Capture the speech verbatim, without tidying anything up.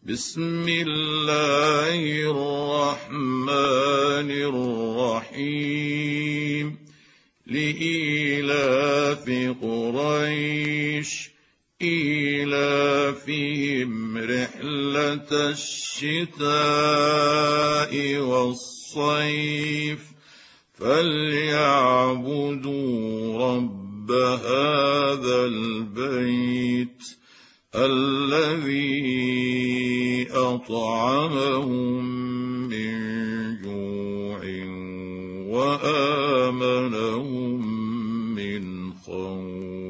بسم الله الرحمن الرحيم لإيلاف قريش إيلافهم رحلة الشتاء والصيف فليعبدوا رب هذا البيت الذي أطعمهم من جوع وآمنهم من خوف.